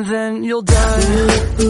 and then you'll die.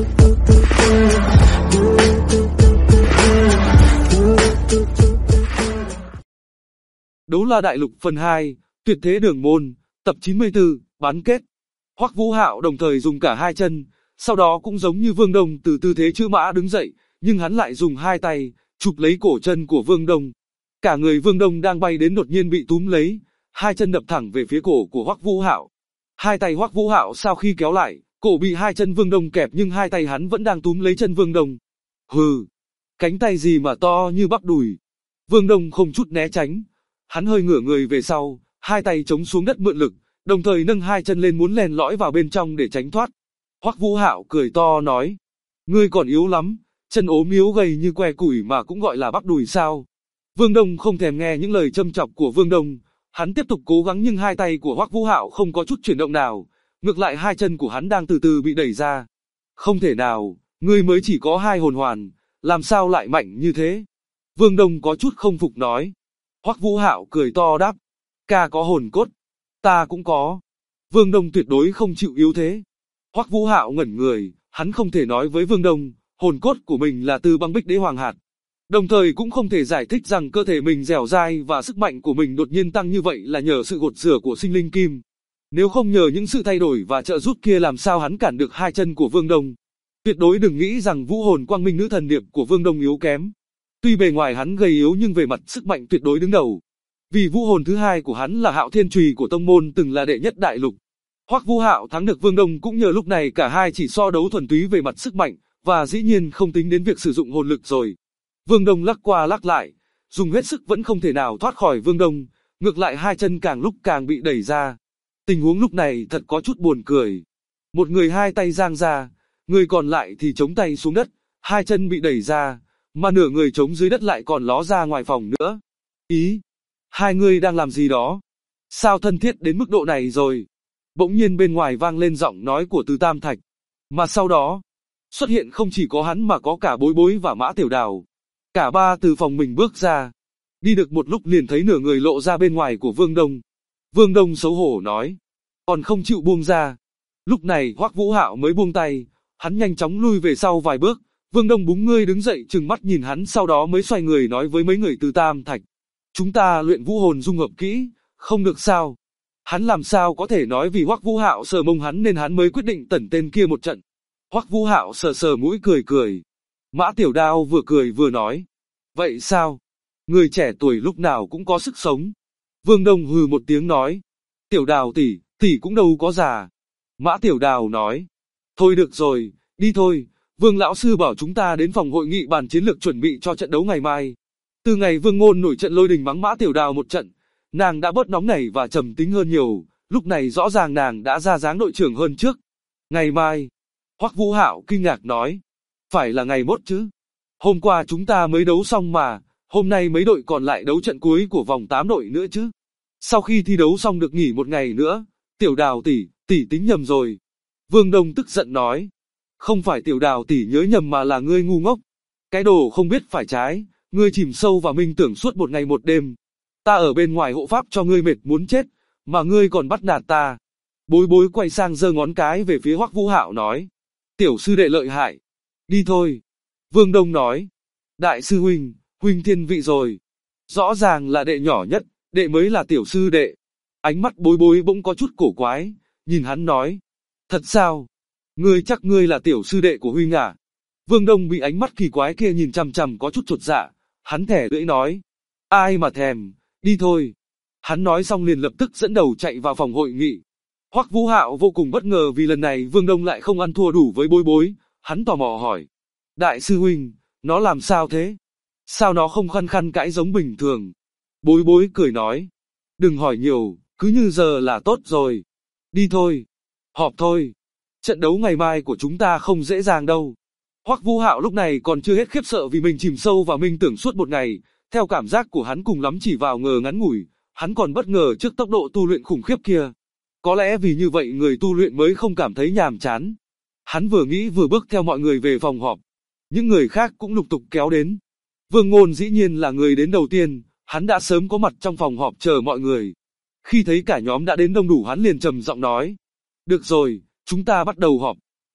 Đấu La Đại Lục phần 2, Tuyệt Thế Đường Môn, tập 94, bán kết. Hoắc Vũ Hạo đồng thời dùng cả hai chân, sau đó cũng giống như Vương Đông từ tư thế chữ mã đứng dậy, nhưng hắn lại dùng hai tay, chụp lấy cổ chân của Vương Đông. Cả người Vương Đông đang bay đến đột nhiên bị túm lấy, hai chân đập thẳng về phía cổ của Hoắc Vũ Hạo. Hai tay Hoắc Vũ Hạo sau khi kéo lại, cổ bị hai chân Vương Đông kẹp nhưng hai tay hắn vẫn đang túm lấy chân Vương Đông. Hừ, cánh tay gì mà to như bắp đùi. Vương Đông không chút né tránh, hắn hơi ngửa người về sau, hai tay chống xuống đất mượn lực, đồng thời nâng hai chân lên muốn len lỏi vào bên trong để tránh thoát. Hoắc Vũ Hạo cười to nói, ngươi còn yếu lắm, chân ốm yếu gầy như que củi mà cũng gọi là bắp đùi sao? Vương Đông không thèm nghe những lời châm chọc của Vương Đông, hắn tiếp tục cố gắng nhưng hai tay của Hoắc Vũ Hạo không có chút chuyển động nào, ngược lại hai chân của hắn đang từ từ bị đẩy ra. Không thể nào, ngươi mới chỉ có hai hồn hoàn, làm sao lại mạnh như thế? Vương Đông có chút không phục nói. Hoắc Vũ Hạo cười to đáp, ca có hồn cốt, ta cũng có. Vương Đông tuyệt đối không chịu yếu thế. Hoắc Vũ Hạo ngẩn người, hắn không thể nói với Vương Đông, hồn cốt của mình là từ băng bích đế hoàng hạt. Đồng thời cũng không thể giải thích rằng cơ thể mình dẻo dai và sức mạnh của mình đột nhiên tăng như vậy là nhờ sự gột rửa của sinh linh kim. Nếu không nhờ những sự thay đổi và trợ giúp kia làm sao hắn cản được hai chân của Vương Đông. Tuyệt đối đừng nghĩ rằng vũ hồn quang minh nữ thần điệp của Vương Đông yếu kém. Tuy bề ngoài hắn gầy yếu nhưng về mặt sức mạnh tuyệt đối đứng đầu. Vì vũ hồn thứ hai của hắn là Hạo Thiên Chùy của tông môn từng là đệ nhất đại lục. Hoắc Vũ Hạo thắng được Vương Đông cũng nhờ lúc này cả hai chỉ so đấu thuần túy về mặt sức mạnh, và dĩ nhiên không tính đến việc sử dụng hồn lực rồi. Vương Đông lắc qua lắc lại, dùng hết sức vẫn không thể nào thoát khỏi Vương Đông, ngược lại hai chân càng lúc càng bị đẩy ra. Tình huống lúc này thật có chút buồn cười. Một người hai tay giang ra, người còn lại thì chống tay xuống đất, hai chân bị đẩy ra, mà nửa người chống dưới đất lại còn ló ra ngoài phòng nữa. Ý, hai người đang làm gì đó? Sao thân thiết đến mức độ này rồi? Bỗng nhiên bên ngoài vang lên giọng nói của Từ Tam Thạch. Mà sau đó, xuất hiện không chỉ có hắn mà có cả Bối Bối và Mã Tiểu Đào. Cả ba từ phòng mình bước ra. Đi được một lúc liền thấy nửa người lộ ra bên ngoài của Vương Đông. Vương Đông xấu hổ nói, còn không chịu buông ra. Lúc này Hoắc Vũ Hạo mới buông tay, hắn nhanh chóng lui về sau vài bước. Vương Đông búng ngươi đứng dậy trừng mắt nhìn hắn, sau đó mới xoay người nói với mấy người Từ Tam Thạch. Chúng ta luyện vũ hồn dung hợp kỹ, không được sao? Hắn làm sao có thể nói vì Hoắc Vũ Hạo sờ mông hắn nên hắn mới quyết định tẩn tên kia một trận. Hoắc Vũ Hạo sờ sờ mũi cười cười. Mã Tiểu Đao vừa cười vừa nói. Vậy sao? Người trẻ tuổi lúc nào cũng có sức sống. Vương Đông hừ một tiếng nói. Tiểu Đào tỷ, tỷ cũng đâu có già. Mã Tiểu Đào nói. Thôi được rồi, đi thôi. Vương lão sư bảo chúng ta đến phòng hội nghị bàn chiến lược chuẩn bị cho trận đấu ngày mai. Từ ngày Vương Ngôn nổi trận lôi đình mắng Mã Tiểu Đào một trận, nàng đã bớt nóng nảy và trầm tính hơn nhiều, lúc này rõ ràng nàng đã ra dáng đội trưởng hơn trước. Ngày mai, Hoắc Vũ Hạo kinh ngạc nói, phải là ngày mốt chứ? Hôm qua chúng ta mới đấu xong mà, hôm nay mấy đội còn lại đấu trận cuối của vòng 8 đội nữa chứ? Sau khi thi đấu xong được nghỉ một ngày nữa, Tiểu Đào tỷ, tỷ tính nhầm rồi. Vương Đông tức giận nói, không phải Tiểu Đào tỷ nhớ nhầm mà là ngươi ngu ngốc. Cái đồ không biết phải trái, ngươi chìm sâu vào minh tưởng suốt một ngày một đêm. Ta ở bên ngoài hộ pháp cho ngươi mệt muốn chết, mà ngươi còn bắt nạt ta. Bối Bối quay sang giơ ngón cái về phía Hoắc Vũ Hạo nói, tiểu sư đệ lợi hại. Đi thôi. Vương Đông nói, đại sư huynh, huynh thiên vị rồi. Rõ ràng là đệ nhỏ nhất, đệ mới là tiểu sư đệ. Ánh mắt Bối Bối bỗng có chút cổ quái, nhìn hắn nói, thật sao? Ngươi chắc ngươi là tiểu sư đệ của huynh à? Vương Đông bị ánh mắt kỳ quái kia nhìn chằm chằm có chút chột dạ, hắn thẻ lưỡi nói, ai mà thèm, đi thôi. Hắn nói xong liền lập tức dẫn đầu chạy vào phòng hội nghị. Hoắc Vũ Hạo vô cùng bất ngờ vì lần này Vương Đông lại không ăn thua đủ với Bối Bối, hắn tò mò hỏi, đại sư huynh, nó làm sao thế? Sao nó không khăn khăn cãi giống bình thường? Bối Bối cười nói, đừng hỏi nhiều, cứ như giờ là tốt rồi. Đi thôi, họp thôi. Trận đấu ngày mai của chúng ta không dễ dàng đâu. Hoắc Vũ Hạo lúc này còn chưa hết khiếp sợ vì mình chìm sâu vào minh tưởng suốt một ngày, theo cảm giác của hắn cùng lắm chỉ vào ngờ ngắn ngủi, hắn còn bất ngờ trước tốc độ tu luyện khủng khiếp kia. Có lẽ vì như vậy người tu luyện mới không cảm thấy nhàm chán. Hắn vừa nghĩ vừa bước theo mọi người về phòng họp. Những người khác cũng lục tục kéo đến. Vương Ngôn dĩ nhiên là người đến đầu tiên, hắn đã sớm có mặt trong phòng họp chờ mọi người. Khi thấy cả nhóm đã đến đông đủ hắn liền trầm giọng nói, được rồi, chúng ta bắt đầu họp.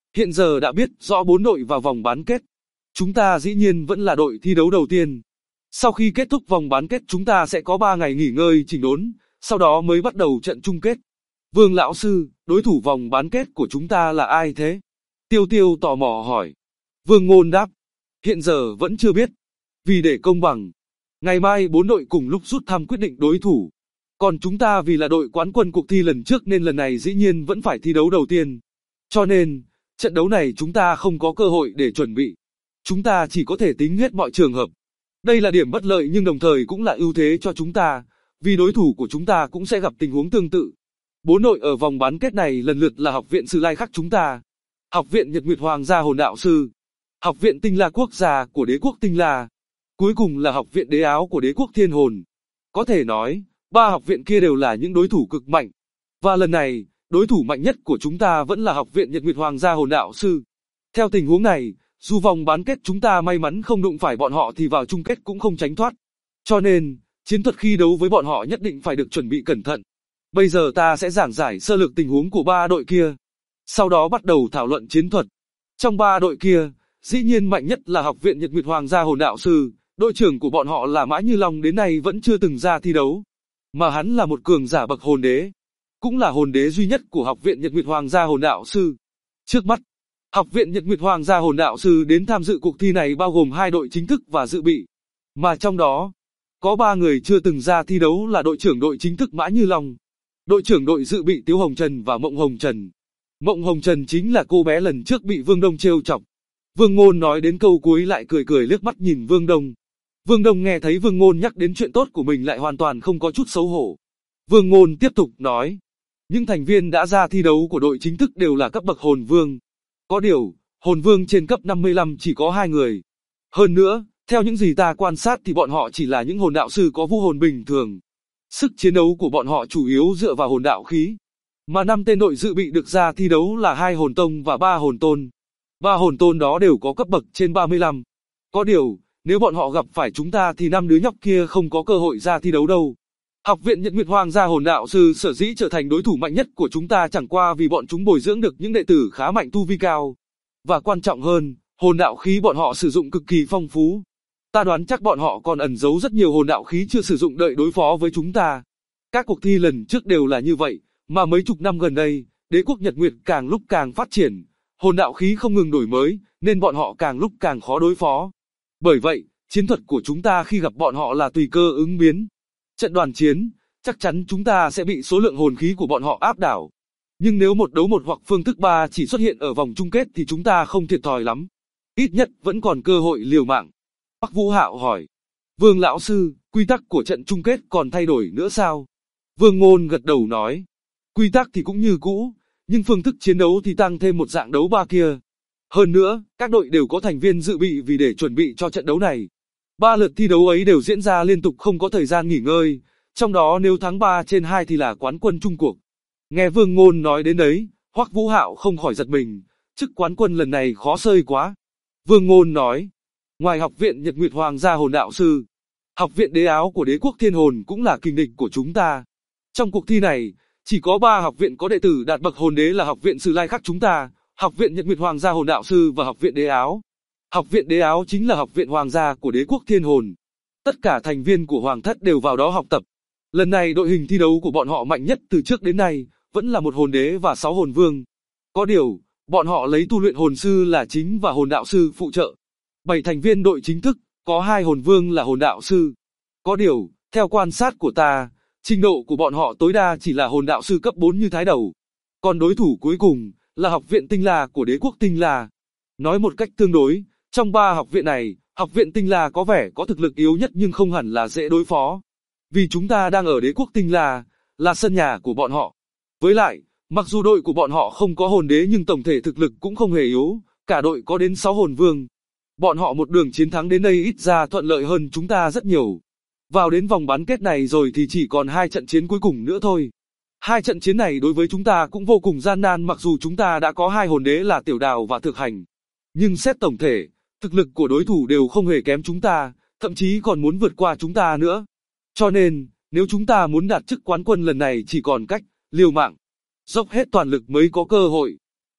Hiện giờ đã biết rõ 4 đội vào vòng bán kết. Chúng ta dĩ nhiên vẫn là đội thi đấu đầu tiên. Sau khi kết thúc vòng bán kết chúng ta sẽ có 3 ngày nghỉ ngơi chỉnh đốn, sau đó mới bắt đầu trận chung kết. Vương lão sư, đối thủ vòng bán kết của chúng ta là ai thế? Tiêu Tiêu tò mò hỏi. Vương Ngôn đáp. Hiện giờ vẫn chưa biết. Vì để công bằng, ngày mai 4 đội cùng lúc rút thăm quyết định đối thủ. Còn chúng ta vì là đội quán quân cuộc thi lần trước nên lần này dĩ nhiên vẫn phải thi đấu đầu tiên. Cho nên, trận đấu này chúng ta không có cơ hội để chuẩn bị. Chúng ta chỉ có thể tính hết mọi trường hợp. Đây là điểm bất lợi nhưng đồng thời cũng là ưu thế cho chúng ta, vì đối thủ của chúng ta cũng sẽ gặp tình huống tương tự. 4 đội ở vòng bán kết này lần lượt là Học viện Sử Lai Khắc chúng ta, Học viện Nhật Nguyệt Hoàng gia Hồn Đạo Sư, Học viện Tinh La Quốc gia của Đế quốc Tinh La, cuối cùng là Học viện Đế Áo của Đế quốc Thiên Hồn. Có thể nói, 3 học viện kia đều là những đối thủ cực mạnh. Và lần này, đối thủ mạnh nhất của chúng ta vẫn là Học viện Nhật Nguyệt Hoàng gia Hồn Đạo Sư. Theo tình huống này, dù vòng bán kết chúng ta may mắn không đụng phải bọn họ thì vào chung kết cũng không tránh thoát. Cho nên, chiến thuật khi đấu với bọn họ nhất định phải được chuẩn bị cẩn thận. Bây giờ ta sẽ giảng giải sơ lược tình huống của 3 đội kia. Sau đó bắt đầu thảo luận chiến thuật. Trong 3 đội kia, dĩ nhiên mạnh nhất là Học viện Nhật Nguyệt Hoàng gia Hồn Đạo Sư. Đội trưởng của bọn họ là Mã Như Long đến nay vẫn chưa từng ra thi đấu. Mà hắn là một cường giả bậc hồn đế. Cũng là hồn đế duy nhất của Học viện Nhật Nguyệt Hoàng gia Hồn Đạo Sư. Trước mắt, Học viện Nhật Nguyệt Hoàng gia Hồn Đạo Sư đến tham dự cuộc thi này bao gồm 2 đội chính thức và dự bị. Mà trong đó, có 3 người chưa từng ra thi đấu là đội trưởng đội chính thức Mã Như Long, đội trưởng đội dự bị Tiếu Hồng Trần và Mộng Hồng Trần. Mộng Hồng Trần chính là cô bé lần trước bị Vương Đông trêu chọc. Vương Ngôn nói đến câu cuối lại cười cười liếc mắt nhìn Vương Đông. Vương Đông nghe thấy Vương Ngôn nhắc đến chuyện tốt của mình lại hoàn toàn không có chút xấu hổ. Vương Ngôn tiếp tục nói, những thành viên đã ra thi đấu của đội chính thức đều là cấp bậc hồn vương. Có điều, hồn vương trên cấp 55 chỉ có 2 người. Hơn nữa, theo những gì ta quan sát thì bọn họ chỉ là những hồn đạo sư có vũ hồn bình thường. Sức chiến đấu của bọn họ chủ yếu dựa vào hồn đạo khí. Mà 5 tên đội dự bị được ra thi đấu là 2 hồn tông và 3 hồn tôn. 3 hồn tôn đó đều có cấp bậc trên 35. Có điều, nếu bọn họ gặp phải chúng ta thì 5 đứa nhóc kia không có cơ hội ra thi đấu đâu. Học viện Nhật Nguyệt Hoàng gia Hồn Đạo Sư sở dĩ trở thành đối thủ mạnh nhất của chúng ta chẳng qua vì bọn chúng bồi dưỡng được những đệ tử khá mạnh tu vi cao. Và quan trọng hơn, hồn đạo khí bọn họ sử dụng cực kỳ phong phú. Ta đoán chắc bọn họ còn ẩn giấu rất nhiều hồn đạo khí chưa sử dụng đợi đối phó với chúng ta. Các cuộc thi lần trước đều là như vậy, mà mấy chục năm gần đây, đế quốc Nhật Nguyệt càng lúc càng phát triển, hồn đạo khí không ngừng đổi mới, nên bọn họ càng lúc càng khó đối phó. Bởi vậy, chiến thuật của chúng ta khi gặp bọn họ là tùy cơ ứng biến. Trận đoàn chiến, chắc chắn chúng ta sẽ bị số lượng hồn khí của bọn họ áp đảo. Nhưng nếu một đấu một hoặc phương thức 3 chỉ xuất hiện ở vòng chung kết thì chúng ta không thiệt thòi lắm. Ít nhất vẫn còn cơ hội liều mạng. Bắc Vũ Hạo hỏi. Vương lão sư, quy tắc của trận chung kết còn thay đổi nữa sao? Vương Ngôn gật đầu nói. Quy tắc thì cũng như cũ, nhưng phương thức chiến đấu thì tăng thêm một dạng đấu 3 kia. Hơn nữa, các đội đều có thành viên dự bị vì để chuẩn bị cho trận đấu này. 3 lượt thi đấu ấy đều diễn ra liên tục không có thời gian nghỉ ngơi, trong đó nếu thắng 3 trên 2 thì là quán quân chung cuộc. Nghe Vương Ngôn nói đến đấy, Hoắc Vũ Hạo không khỏi giật mình, chức quán quân lần này khó xơi quá. Vương Ngôn nói, ngoài Học viện Nhật Nguyệt Hoàng gia Hồn Đạo Sư, Học viện Đế Áo của Đế quốc Thiên Hồn cũng là kình địch của chúng ta. Trong cuộc thi này, chỉ có 3 học viện có đệ tử đạt bậc hồn đế là Học viện Sử Lai Khắc chúng ta, Học viện Nhật Nguyệt Hoàng gia Hồn Đạo Sư và Học viện Đế Áo. Học viện Đế Áo chính là học viện hoàng gia của Đế quốc Thiên Hồn. Tất cả thành viên của Hoàng thất đều vào đó học tập. Lần này đội hình thi đấu của bọn họ mạnh nhất từ trước đến nay, vẫn là một hồn đế và 6 hồn vương. Có điều, bọn họ lấy tu luyện hồn sư là chính và hồn đạo sư phụ trợ. 7 thành viên đội chính thức, có 2 hồn vương là hồn đạo sư. Có điều, theo quan sát của ta, trình độ của bọn họ tối đa chỉ là hồn đạo sư cấp 4 như thái đầu. Còn đối thủ cuối cùng, là Học viện Tinh La của Đế quốc Tinh La. Nói một cách tương đối, trong 3 học viện này, Học viện Tinh La có vẻ có thực lực yếu nhất nhưng không hẳn là dễ đối phó. Vì chúng ta đang ở Đế quốc Tinh La, là sân nhà của bọn họ. Với lại, mặc dù đội của bọn họ không có hồn đế nhưng tổng thể thực lực cũng không hề yếu, cả đội có đến 6 hồn vương. Bọn họ một đường chiến thắng đến đây ít ra thuận lợi hơn chúng ta rất nhiều. Vào đến vòng bán kết này rồi thì chỉ còn 2 trận chiến cuối cùng nữa thôi. 2 trận chiến này đối với chúng ta cũng vô cùng gian nan mặc dù chúng ta đã có 2 hồn đế là Tiểu Đào và Thực Hành. Nhưng xét tổng thể, thực lực của đối thủ đều không hề kém chúng ta, thậm chí còn muốn vượt qua chúng ta nữa. Cho nên, nếu chúng ta muốn đạt chức quán quân lần này chỉ còn cách liều mạng, dốc hết toàn lực mới có cơ hội.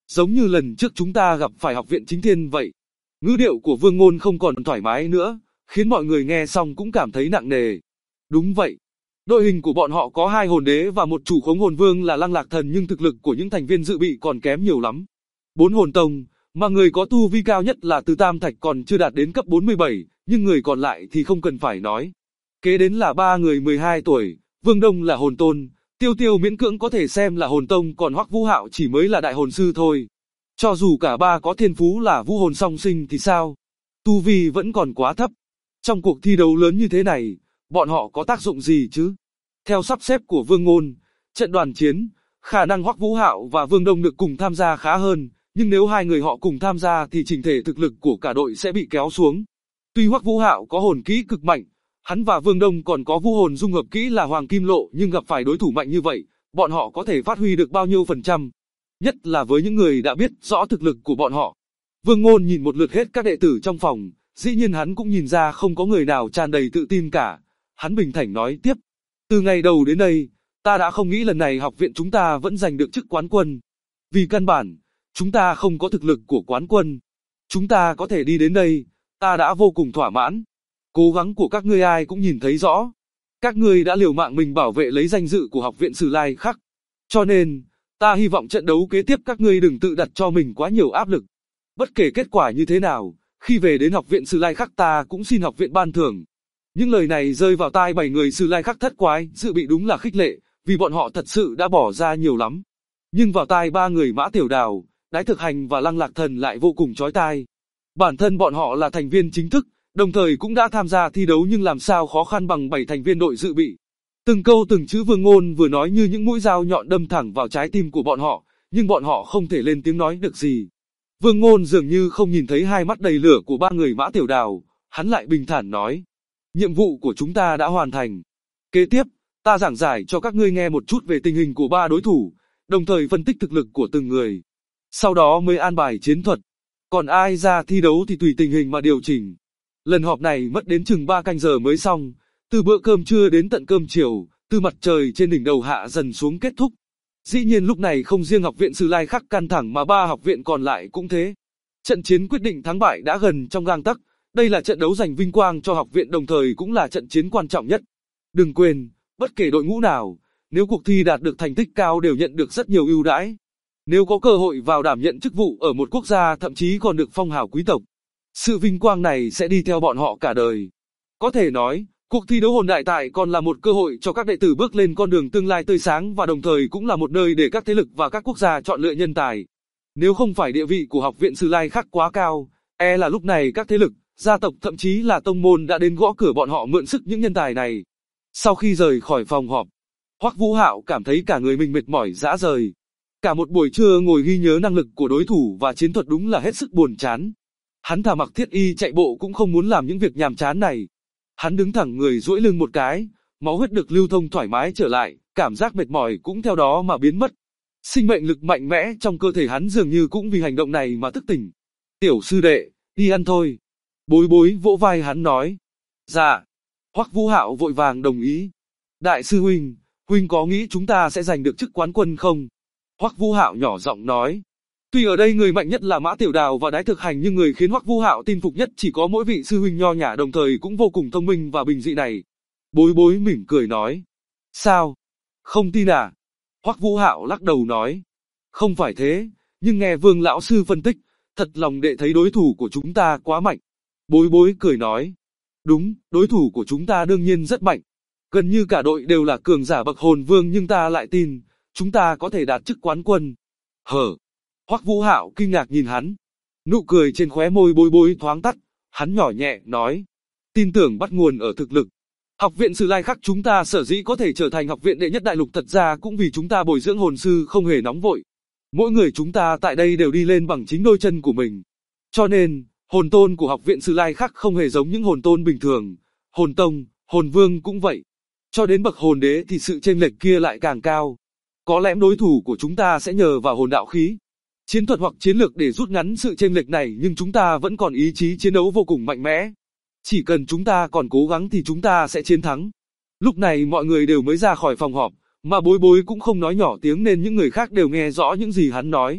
Giống như lần trước chúng ta gặp phải học viện Chính Thiên vậy. Ngữ điệu của Vương Ngôn không còn thoải mái nữa, khiến mọi người nghe xong cũng cảm thấy nặng nề. Đúng vậy. Đội hình của bọn họ có 2 hồn đế và một chủ khống hồn vương là Lăng Lạc Thần, nhưng thực lực của những thành viên dự bị còn kém nhiều lắm. 4 hồn tông, mà người có tu vi cao nhất là Từ Tam Thạch còn chưa đạt đến cấp 47, nhưng người còn lại thì không cần phải nói. Kế đến là 3 người 12 tuổi, Vương Đông là hồn tôn, Tiêu Tiêu miễn cưỡng có thể xem là hồn tông, còn Hoắc Vũ Hạo chỉ mới là đại hồn sư thôi. Cho dù cả ba có thiên phú là vũ hồn song sinh thì sao? Tu vi vẫn còn quá thấp. Trong cuộc thi đấu lớn như thế này, bọn họ có tác dụng gì chứ? Theo sắp xếp của Vương Ngôn, trận đoàn chiến, khả năng Hoắc Vũ Hạo và Vương Đông được cùng tham gia khá hơn, nhưng nếu 2 người họ cùng tham gia thì chỉnh thể thực lực của cả đội sẽ bị kéo xuống. Tuy Hoắc Vũ Hạo có hồn kỹ cực mạnh, hắn và Vương Đông còn có vũ hồn dung hợp kỹ là Hoàng Kim Lộ, nhưng gặp phải đối thủ mạnh như vậy, bọn họ có thể phát huy được bao nhiêu phần trăm? Nhất là với những người đã biết rõ thực lực của bọn họ. Vương Ngôn nhìn một lượt hết các đệ tử trong phòng, dĩ nhiên hắn cũng nhìn ra không có người nào tràn đầy tự tin cả. Hắn bình thản nói tiếp. Từ ngày đầu đến đây, ta đã không nghĩ lần này học viện chúng ta vẫn giành được chức quán quân. Vì căn bản, chúng ta không có thực lực của quán quân. Chúng ta có thể đi đến đây, ta đã vô cùng thỏa mãn. Cố gắng của các ngươi ai cũng nhìn thấy rõ. Các ngươi đã liều mạng mình bảo vệ lấy danh dự của học viện Sử Lai Khắc. Cho nên, ta hy vọng trận đấu kế tiếp các ngươi đừng tự đặt cho mình quá nhiều áp lực. Bất kể kết quả như thế nào, khi về đến học viện Sử Lai Khắc ta cũng xin học viện ban thưởng. Những lời này rơi vào tai 7 người Sử Lai Khắc thất quái, dự bị đúng là khích lệ, vì bọn họ thật sự đã bỏ ra nhiều lắm. Nhưng vào tai 3 người Mã Tiểu Đào, Đái Thực Hành và Lăng Lạc Thần lại vô cùng chói tai. Bản thân bọn họ là thành viên chính thức, đồng thời cũng đã tham gia thi đấu, nhưng làm sao khó khăn bằng 7 thành viên đội dự bị. Từng câu từng chữ Vương Ngôn vừa nói như những mũi dao nhọn đâm thẳng vào trái tim của bọn họ, nhưng bọn họ không thể lên tiếng nói được gì. Vương Ngôn dường như không nhìn thấy hai mắt đầy lửa của 3 người Mã Tiểu Đào, hắn lại bình thản nói. Nhiệm vụ của chúng ta đã hoàn thành. Kế tiếp, ta giảng giải cho các ngươi nghe một chút về tình hình của 3 đối thủ, đồng thời phân tích thực lực của từng người. Sau đó mới an bài chiến thuật. Còn ai ra thi đấu thì tùy tình hình mà điều chỉnh. Lần họp này mất đến chừng 3 canh giờ mới xong, từ bữa cơm trưa đến tận cơm chiều, từ mặt trời trên đỉnh đầu hạ dần xuống kết thúc. Dĩ nhiên lúc này không riêng học viện Sử Lai Khắc căng thẳng mà 3 học viện còn lại cũng thế. Trận chiến quyết định thắng bại đã gần trong gang tấc. Đây là trận đấu giành vinh quang cho học viện, đồng thời cũng là trận chiến quan trọng nhất. Đừng quên, bất kể đội ngũ nào, nếu cuộc thi đạt được thành tích cao đều nhận được rất nhiều ưu đãi. Nếu có cơ hội vào đảm nhận chức vụ ở một quốc gia, thậm chí còn được phong hào quý tộc. Sự vinh quang này sẽ đi theo bọn họ cả đời. Có thể nói, cuộc thi đấu hồn đại tại còn là một cơ hội cho các đệ tử bước lên con đường tương lai tươi sáng, và đồng thời cũng là một nơi để các thế lực và các quốc gia chọn lựa nhân tài. Nếu không phải địa vị của học viện Sử Lai Khắc quá cao, là lúc này các thế lực, gia tộc thậm chí là tông môn đã đến gõ cửa bọn họ mượn sức những nhân tài này. Sau khi rời khỏi phòng họp, Hoắc Vũ Hạo cảm thấy cả người mình mệt mỏi rã rời. Cả một buổi trưa ngồi ghi nhớ năng lực của đối thủ và chiến thuật đúng là hết sức buồn chán. Hắn thà mặc thiết y chạy bộ cũng không muốn làm những việc nhàm chán này. Hắn đứng thẳng người duỗi lưng một cái, máu huyết được lưu thông thoải mái trở lại, cảm giác mệt mỏi cũng theo đó mà biến mất. Sinh mệnh lực mạnh mẽ trong cơ thể hắn dường như cũng vì hành động này mà thức tỉnh. Tiểu sư đệ, đi ăn thôi. Bối Bối vỗ vai hắn nói. Dạ. Hoắc Vũ Hạo vội vàng đồng ý. Đại sư huynh, huynh có nghĩ chúng ta sẽ giành được chức quán quân không? Hoắc Vũ Hạo nhỏ giọng nói. Tuy ở đây người mạnh nhất là Mã Tiểu Đào và Đái Thực Hành, nhưng người khiến Hoắc Vũ Hạo tin phục nhất chỉ có mỗi vị sư huynh nho nhã đồng thời cũng vô cùng thông minh và bình dị này. Bối Bối mỉm cười nói. Sao? Không tin à? Hoắc Vũ Hạo lắc đầu nói. Không phải thế, nhưng nghe Vương lão sư phân tích, thật lòng đệ thấy đối thủ của chúng ta quá mạnh. Bối Bối cười nói. Đúng, đối thủ của chúng ta đương nhiên rất mạnh. Gần như cả đội đều là cường giả bậc hồn vương, nhưng ta lại tin, chúng ta có thể đạt chức quán quân. Hở? Hoắc Vũ Hạo kinh ngạc nhìn hắn. Nụ cười trên khóe môi Bối Bối thoáng tắt, hắn nhỏ nhẹ nói. Tin tưởng bắt nguồn ở thực lực. Học viện Sử Lai Khắc chúng ta sở dĩ có thể trở thành học viện đệ nhất đại lục thật ra cũng vì chúng ta bồi dưỡng hồn sư không hề nóng vội. Mỗi người chúng ta tại đây đều đi lên bằng chính đôi chân của mình. Cho nên, hồn tôn của học viện Sử Lai Khắc không hề giống những hồn tôn bình thường. Hồn tông, hồn vương cũng vậy. Cho đến bậc hồn đế thì sự chênh lệch kia lại càng cao. Có lẽ đối thủ của chúng ta sẽ nhờ vào hồn đạo khí, chiến thuật hoặc chiến lược để rút ngắn sự chênh lệch này, nhưng chúng ta vẫn còn ý chí chiến đấu vô cùng mạnh mẽ. Chỉ cần chúng ta còn cố gắng thì chúng ta sẽ chiến thắng. Lúc này mọi người đều mới ra khỏi phòng họp, mà Bối Bối cũng không nói nhỏ tiếng nên những người khác đều nghe rõ những gì hắn nói.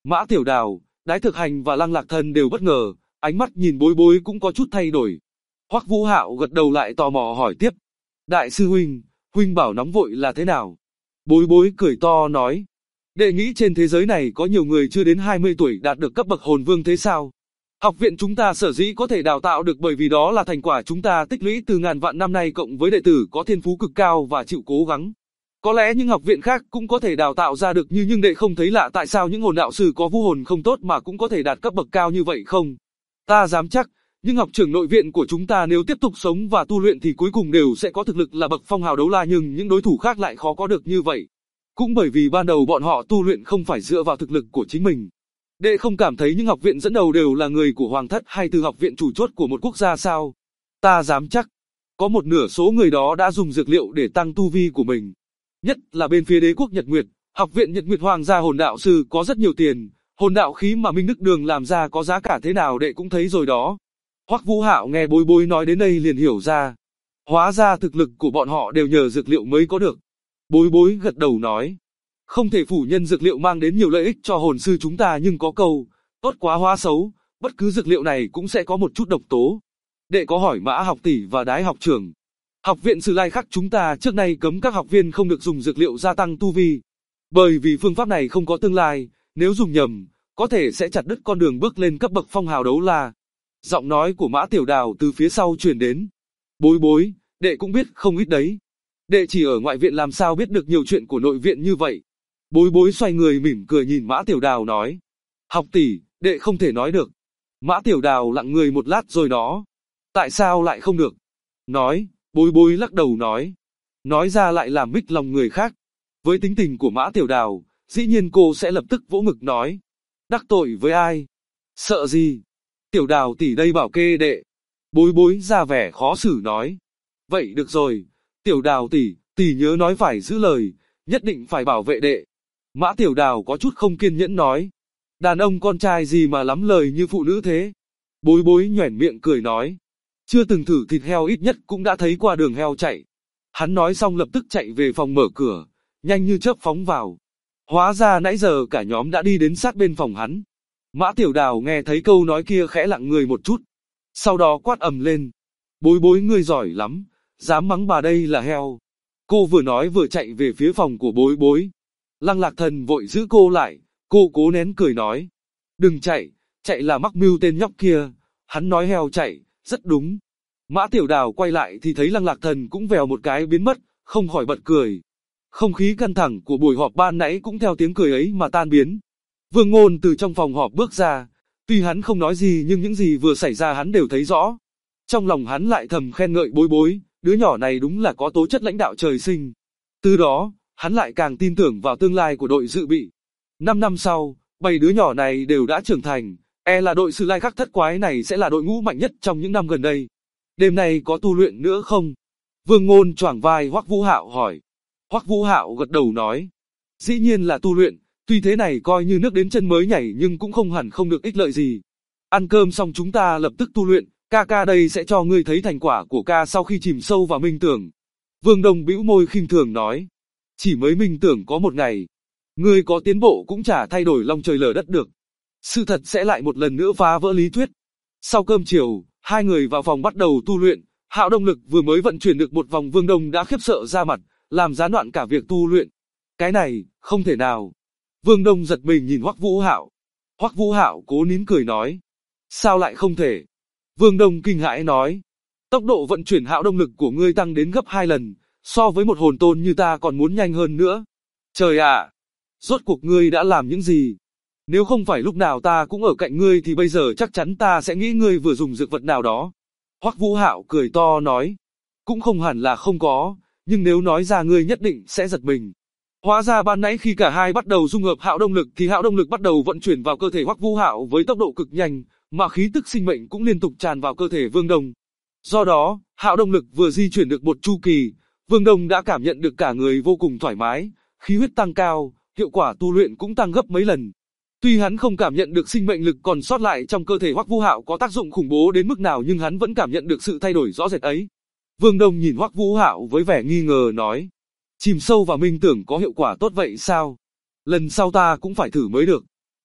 Mã Tiểu Đào, Đái Thực Hành và Lăng Lạc Thần đều bất ngờ, ánh mắt nhìn Bối Bối cũng có chút thay đổi. Hoắc Vũ Hạo gật đầu lại tò mò hỏi tiếp. Đại sư huynh, huynh bảo nóng vội là thế nào? Bối Bối cười to nói. Đệ nghĩ trên thế giới này có nhiều người chưa đến 20 tuổi đạt được cấp bậc hồn vương thế sao? Học viện chúng ta sở dĩ có thể đào tạo được bởi vì đó là thành quả chúng ta tích lũy từ ngàn vạn năm nay cộng với đệ tử có thiên phú cực cao và chịu cố gắng. Có lẽ những học viện khác cũng có thể đào tạo ra được nhưng đệ không thấy lạ tại sao những hồn đạo sư có vũ hồn không tốt mà cũng có thể đạt cấp bậc cao như vậy không? Ta dám chắc, những học trưởng nội viện của chúng ta nếu tiếp tục sống và tu luyện thì cuối cùng đều sẽ có thực lực là bậc phong hào đấu la nhưng những đối thủ khác lại khó có được như vậy. Cũng bởi vì ban đầu bọn họ tu luyện không phải dựa vào thực lực của chính mình. Đệ không cảm thấy những học viện dẫn đầu đều là người của hoàng thất hay từ học viện chủ chốt của một quốc gia sao? Ta dám chắc, có một nửa số người đó đã dùng dược liệu để tăng tu vi của mình. Nhất là bên phía đế quốc Nhật Nguyệt, học viện Nhật Nguyệt Hoàng gia hồn đạo sư có rất nhiều tiền, hồn đạo khí mà Minh Đức Đường làm ra có giá cả thế nào đệ cũng thấy rồi đó. Hoắc Vũ Hạo nghe Bối Bối nói đến đây liền hiểu ra. Hóa ra thực lực của bọn họ đều nhờ dược liệu mới có được. Bối Bối gật đầu nói. Không thể phủ nhận dược liệu mang đến nhiều lợi ích cho hồn sư chúng ta nhưng có câu, tốt quá hóa xấu, bất cứ dược liệu này cũng sẽ có một chút độc tố. Đệ có hỏi Mã học tỷ và Đái học trưởng. Học viện Sử Lai Khắc chúng ta trước nay cấm các học viên không được dùng dược liệu gia tăng tu vi. Bởi vì phương pháp này không có tương lai, nếu dùng nhầm, có thể sẽ chặt đứt con đường bước lên cấp bậc phong hào đấu la. Giọng nói của Mã Tiểu Đào từ phía sau truyền đến. Bối Bối, đệ cũng biết không ít đấy. Đệ chỉ ở ngoại viện làm sao biết được nhiều chuyện của nội viện như vậy. Bối Bối xoay người mỉm cười nhìn Mã Tiểu Đào nói. Học tỷ, đệ không thể nói được. Mã Tiểu Đào lặng người một lát rồi nó. Tại sao lại không được? Nói, Bối Bối lắc đầu nói. Nói ra lại làm mích lòng người khác. Với tính tình của Mã Tiểu Đào, dĩ nhiên cô sẽ lập tức vỗ ngực nói. Đắc tội với ai? Sợ gì? Tiểu Đào tỷ đây bảo kê đệ. Bối Bối ra vẻ khó xử nói. Vậy được rồi, Tiểu Đào tỷ nhớ nói phải giữ lời, nhất định phải bảo vệ đệ. Mã Tiểu Đào có chút không kiên nhẫn nói. Đàn ông con trai gì mà lắm lời như phụ nữ thế? Bối Bối nhoẻn miệng cười nói. Chưa từng thử thịt heo ít nhất cũng đã thấy qua đường heo chạy. Hắn nói xong lập tức chạy về phòng mở cửa, nhanh như chớp phóng vào. Hóa ra nãy giờ cả nhóm đã đi đến sát bên phòng hắn. Mã Tiểu Đào nghe thấy câu nói kia khẽ lặng người một chút. Sau đó quát ầm lên. Bối Bối ngươi giỏi lắm, dám mắng bà đây là heo. Cô vừa nói vừa chạy về phía phòng của Bối Bối. Lăng Lạc Thần vội giữ cô lại, cô cố nén cười nói. Đừng chạy, chạy là mắc mưu tên nhóc kia. Hắn nói heo chạy, rất đúng. Mã Tiểu Đào quay lại thì thấy Lăng Lạc Thần cũng vèo một cái biến mất, không khỏi bật cười. Không khí căng thẳng của buổi họp ban nãy cũng theo tiếng cười ấy mà tan biến. Vương Ngôn từ trong phòng họp bước ra, tuy hắn không nói gì nhưng những gì vừa xảy ra hắn đều thấy rõ. Trong lòng hắn lại thầm khen ngợi Bối Bối, đứa nhỏ này đúng là có tố chất lãnh đạo trời sinh. Từ đó, hắn lại càng tin tưởng vào tương lai của đội dự bị. 5 năm sau, 7 đứa nhỏ này đều đã trưởng thành, là đội Sử Lai Khắc thất quái này sẽ là đội ngũ mạnh nhất trong những năm gần đây. Đêm nay có tu luyện nữa không? Vương Ngôn choàng vai Hoắc Vũ Hạo hỏi. Hoắc Vũ Hạo gật đầu nói. Dĩ nhiên là tu luyện, tuy thế này coi như nước đến chân mới nhảy nhưng cũng không hẳn không được ích lợi gì. Ăn cơm xong chúng ta lập tức tu luyện, ca đây sẽ cho ngươi thấy thành quả của ca sau khi chìm sâu vào minh tưởng. Vương Đông bĩu môi khinh thường nói. Chỉ mới minh tưởng có một ngày. Ngươi có tiến bộ cũng chả thay đổi long trời lở đất được. Sự thật sẽ lại một lần nữa phá vỡ lý thuyết. Sau cơm chiều, hai người vào phòng bắt đầu tu luyện. Hạo Đông Lực vừa mới vận chuyển được một vòng Vương Đông đã khiếp sợ ra mặt, làm gián đoạn cả việc tu luyện. Cái này, không thể nào. Vương Đông giật mình nhìn Hoắc Vũ Hạo. Hoắc Vũ Hạo cố nín cười nói. Sao lại không thể? Vương Đông kinh hãi nói. Tốc độ vận chuyển Hạo Đông Lực của ngươi tăng đến gấp 2 lần, so với một hồn tôn như ta còn muốn nhanh hơn nữa. Trời ạ! Rốt cuộc ngươi đã làm những gì? Nếu không phải lúc nào ta cũng ở cạnh ngươi thì bây giờ chắc chắn ta sẽ nghĩ ngươi vừa dùng dược vật nào đó. Hoắc Vũ Hạo cười to nói. Cũng không hẳn là không có, nhưng nếu nói ra ngươi nhất định sẽ giật mình. Hóa ra ban nãy khi cả hai bắt đầu dung hợp Hạo Đông Lực thì Hạo Đông Lực bắt đầu vận chuyển vào cơ thể Hoắc Vũ Hạo với tốc độ cực nhanh, mà khí tức sinh mệnh cũng liên tục tràn vào cơ thể Vương Đông. Do đó, Hạo Đông Lực vừa di chuyển được một chu kỳ, Vương Đông đã cảm nhận được cả người vô cùng thoải mái, khí huyết tăng cao, hiệu quả tu luyện cũng tăng gấp mấy lần. Tuy hắn không cảm nhận được sinh mệnh lực còn sót lại trong cơ thể Hoắc Vũ Hạo có tác dụng khủng bố đến mức nào nhưng hắn vẫn cảm nhận được sự thay đổi rõ rệt ấy. Vương Đông nhìn Hoắc Vũ Hạo với vẻ nghi ngờ nói. Chìm sâu vào minh tưởng có hiệu quả tốt vậy sao? Lần sau ta cũng phải thử mới được.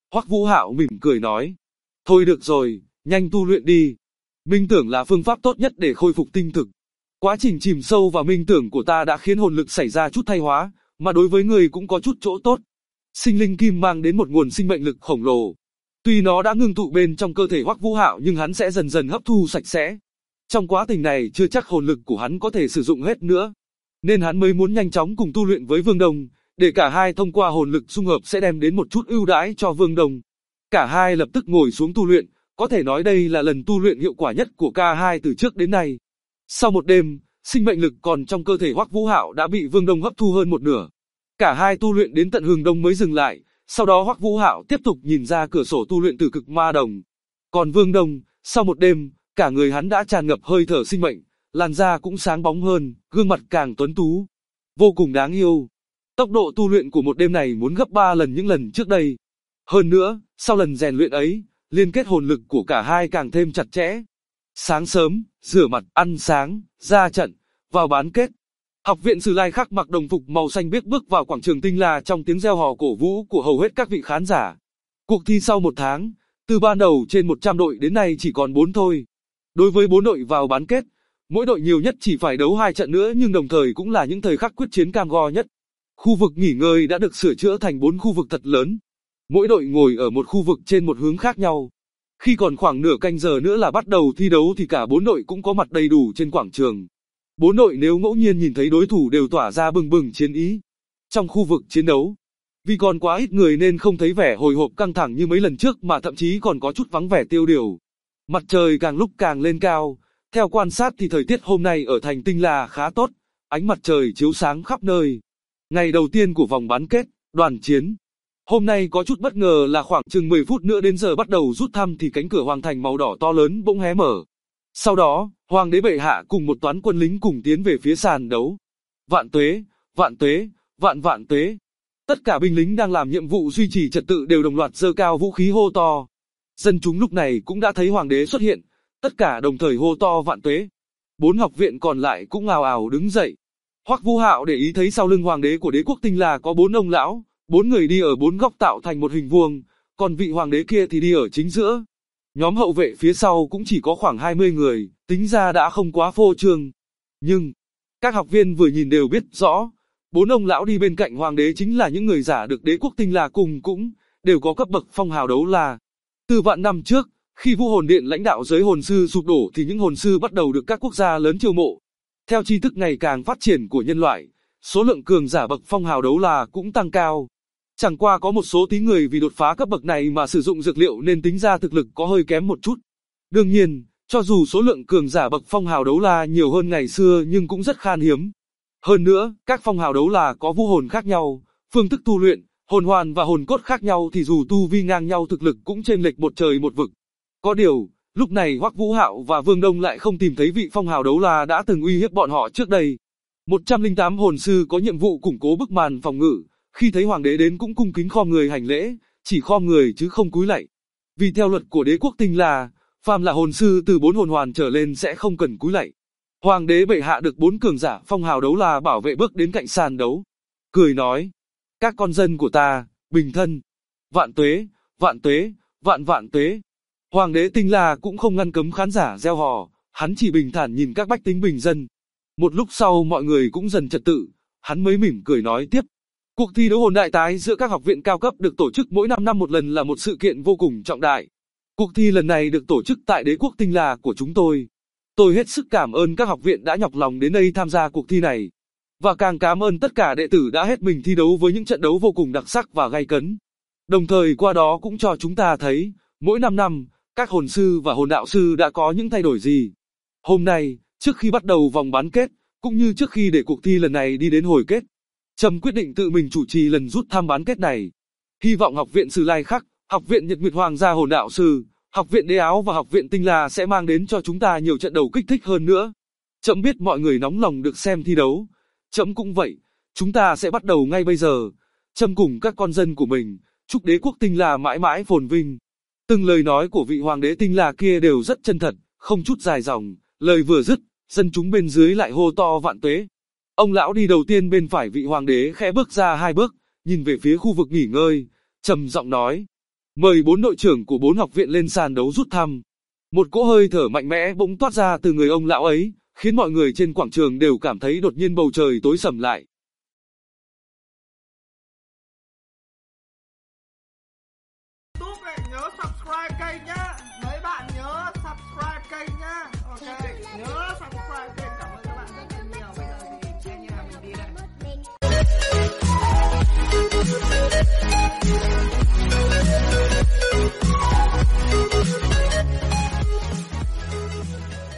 Hoắc Vũ Hạo mỉm cười nói, thôi được rồi, nhanh tu luyện đi. Minh tưởng là phương pháp tốt nhất để khôi phục tinh thực. Quá trình chìm sâu vào minh tưởng của ta đã khiến hồn lực xảy ra chút thay hóa, mà đối với người cũng có chút chỗ tốt. Sinh linh kim mang đến một nguồn sinh mệnh lực khổng lồ. Tuy nó đã ngưng tụ bên trong cơ thể Hoắc Vũ Hạo nhưng hắn sẽ dần dần hấp thu sạch sẽ. Trong quá trình này chưa chắc hồn lực của hắn có thể sử dụng hết nữa. Nên hắn mới muốn nhanh chóng cùng tu luyện với Vương Đông, để cả hai thông qua hồn lực xung hợp sẽ đem đến một chút ưu đãi cho Vương Đông. Cả hai lập tức ngồi xuống tu luyện, có thể nói đây là lần tu luyện hiệu quả nhất của cả hai từ trước đến nay. Sau một đêm, sinh mệnh lực còn trong cơ thể Hoắc Vũ Hạo đã bị Vương Đông hấp thu hơn một nửa. Cả hai tu luyện đến tận hừng đông mới dừng lại, sau đó Hoắc Vũ Hạo tiếp tục nhìn ra cửa sổ tu luyện từ cực ma đồng. Còn Vương Đông, sau một đêm, cả người hắn đã tràn ngập hơi thở sinh mệnh, làn da cũng sáng bóng hơn, gương mặt càng tuấn tú, vô cùng đáng yêu. Tốc độ tu luyện của một đêm này muốn gấp 3 lần những lần trước đây. Hơn nữa, sau lần rèn luyện ấy, liên kết hồn lực của cả hai càng thêm chặt chẽ. Sáng sớm, rửa mặt, ăn sáng, ra trận, vào bán kết. Học viện Sử Lai Khắc mặc đồng phục màu xanh biếc bước vào quảng trường Tinh La trong tiếng reo hò cổ vũ của hầu hết các vị khán giả. Cuộc thi sau một tháng, từ ban đầu trên 100 đội đến nay chỉ còn 4 thôi. Đối với 4 đội vào bán kết, mỗi đội nhiều nhất chỉ phải đấu 2 trận nữa nhưng đồng thời cũng là những thời khắc quyết chiến cam go nhất. Khu vực nghỉ ngơi đã được sửa chữa thành 4 khu vực thật lớn. Mỗi đội ngồi ở một khu vực trên một hướng khác nhau. Khi còn khoảng nửa canh giờ nữa là bắt đầu thi đấu thì cả 4 đội cũng có mặt đầy đủ trên quảng trường. 4 đội nếu ngẫu nhiên nhìn thấy đối thủ đều tỏa ra bừng bừng chiến ý. Trong khu vực chiến đấu, vì còn quá ít người nên không thấy vẻ hồi hộp căng thẳng như mấy lần trước mà thậm chí còn có chút vắng vẻ tiêu điều. Mặt trời càng lúc càng lên cao, theo quan sát thì thời tiết hôm nay ở thành Tinh La khá tốt, ánh mặt trời chiếu sáng khắp nơi. Ngày đầu tiên của vòng bán kết, đoàn chiến. Hôm nay có chút bất ngờ là khoảng chừng 10 phút nữa đến giờ bắt đầu rút thăm thì cánh cửa hoàng thành màu đỏ to lớn bỗng hé mở. Sau đó, Hoàng đế bệ hạ cùng một toán quân lính cùng tiến về phía sàn đấu. Vạn tuế, vạn tuế, vạn vạn tuế. Tất cả binh lính đang làm nhiệm vụ duy trì trật tự đều đồng loạt giơ cao vũ khí hô to. Dân chúng lúc này cũng đã thấy hoàng đế xuất hiện, tất cả đồng thời hô to vạn tuế. 4 học viện còn lại cũng ào ào đứng dậy. Hoắc Vũ Hạo để ý thấy sau lưng hoàng đế của đế quốc Tinh La có 4 ông lão, 4 người đi ở 4 góc tạo thành một hình vuông, còn vị hoàng đế kia thì đi ở chính giữa. Nhóm hậu vệ phía sau cũng chỉ có khoảng 20 người, tính ra đã không quá phô trương. Nhưng, các học viên vừa nhìn đều biết rõ, 4 ông lão đi bên cạnh hoàng đế chính là những người giả được đế quốc Tinh La cùng cũng đều có cấp bậc phong hào đấu la. Từ vạn năm trước, khi Vũ Hồn Điện lãnh đạo giới hồn sư sụp đổ thì những hồn sư bắt đầu được các quốc gia lớn chiêu mộ. Theo tri thức ngày càng phát triển của nhân loại, số lượng cường giả bậc phong hào đấu la cũng tăng cao. Chẳng qua có một số tí người vì đột phá cấp bậc này mà sử dụng dược liệu nên tính ra thực lực có hơi kém một chút. Đương nhiên, cho dù số lượng cường giả bậc phong hào đấu la nhiều hơn ngày xưa nhưng cũng rất khan hiếm. Hơn nữa, các phong hào đấu la có vũ hồn khác nhau, phương thức tu luyện, hồn hoàn và hồn cốt khác nhau thì dù tu vi ngang nhau thực lực cũng chênh lệch một trời một vực. Có điều, lúc này Hoắc Vũ Hạo và Vương Đông lại không tìm thấy vị phong hào đấu la đã từng uy hiếp bọn họ trước đây. 108 hồn sư có nhiệm vụ củng cố bức màn phòng ngự, khi thấy hoàng đế đến cũng cung kính khom người hành lễ, chỉ khom người chứ không cúi lạy. Vì theo luật của đế quốc Tinh La, phàm là hồn sư từ 4 hồn hoàn trở lên sẽ không cần cúi lạy. Hoàng đế bệ hạ được 4 cường giả phong hào đấu la bảo vệ bước đến cạnh sàn đấu, cười nói: "Các con dân của ta, bình thân. Vạn tuế, vạn tuế, vạn vạn tuế." Hoàng đế Tinh La cũng không ngăn cấm khán giả reo hò, hắn chỉ bình thản nhìn các bách tính bình dân. Một lúc sau mọi người cũng dần trật tự, hắn mới mỉm cười nói tiếp: "Cuộc thi đấu hồn đại tái giữa các học viện cao cấp được tổ chức mỗi 5 năm một lần là một sự kiện vô cùng trọng đại. Cuộc thi lần này được tổ chức tại đế quốc Tinh La của chúng tôi. Tôi hết sức cảm ơn các học viện đã nhọc lòng đến đây tham gia cuộc thi này. Và càng cảm ơn tất cả đệ tử đã hết mình thi đấu với những trận đấu vô cùng đặc sắc và gay cấn. Đồng thời qua đó cũng cho chúng ta thấy, mỗi 5 năm, các hồn sư và hồn đạo sư đã có những thay đổi gì. Hôm nay, trước khi bắt đầu vòng bán kết, cũng như trước khi để cuộc thi lần này đi đến hồi kết, Trâm quyết định tự mình chủ trì lần rút thăm bán kết này. Hy vọng học viện Sử Lai Khắc, học viện Nhật Nguyệt Hoàng gia hồn đạo sư, học viện Đế Áo và học viện Tinh La sẽ mang đến cho chúng ta nhiều trận đấu kích thích hơn nữa. Trẫm biết mọi người nóng lòng được xem thi đấu. Trẫm cũng vậy, chúng ta sẽ bắt đầu ngay bây giờ. Trẫm cùng các con dân của mình, chúc đế quốc Tinh La mãi mãi phồn vinh." Từng lời nói của vị hoàng đế Tinh La kia đều rất chân thật, không chút dài dòng. Lời vừa dứt, dân chúng bên dưới lại hô to vạn tuế. Ông lão đi đầu tiên bên phải vị hoàng đế khẽ bước ra 2 bước, nhìn về phía khu vực nghỉ ngơi, trầm giọng nói: mời 4 đội trưởng của 4 học viện lên sàn đấu rút thăm. Một cỗ hơi thở mạnh mẽ bỗng toát ra từ người ông lão ấy, khiến mọi người trên quảng trường đều cảm thấy đột nhiên bầu trời tối sầm lại.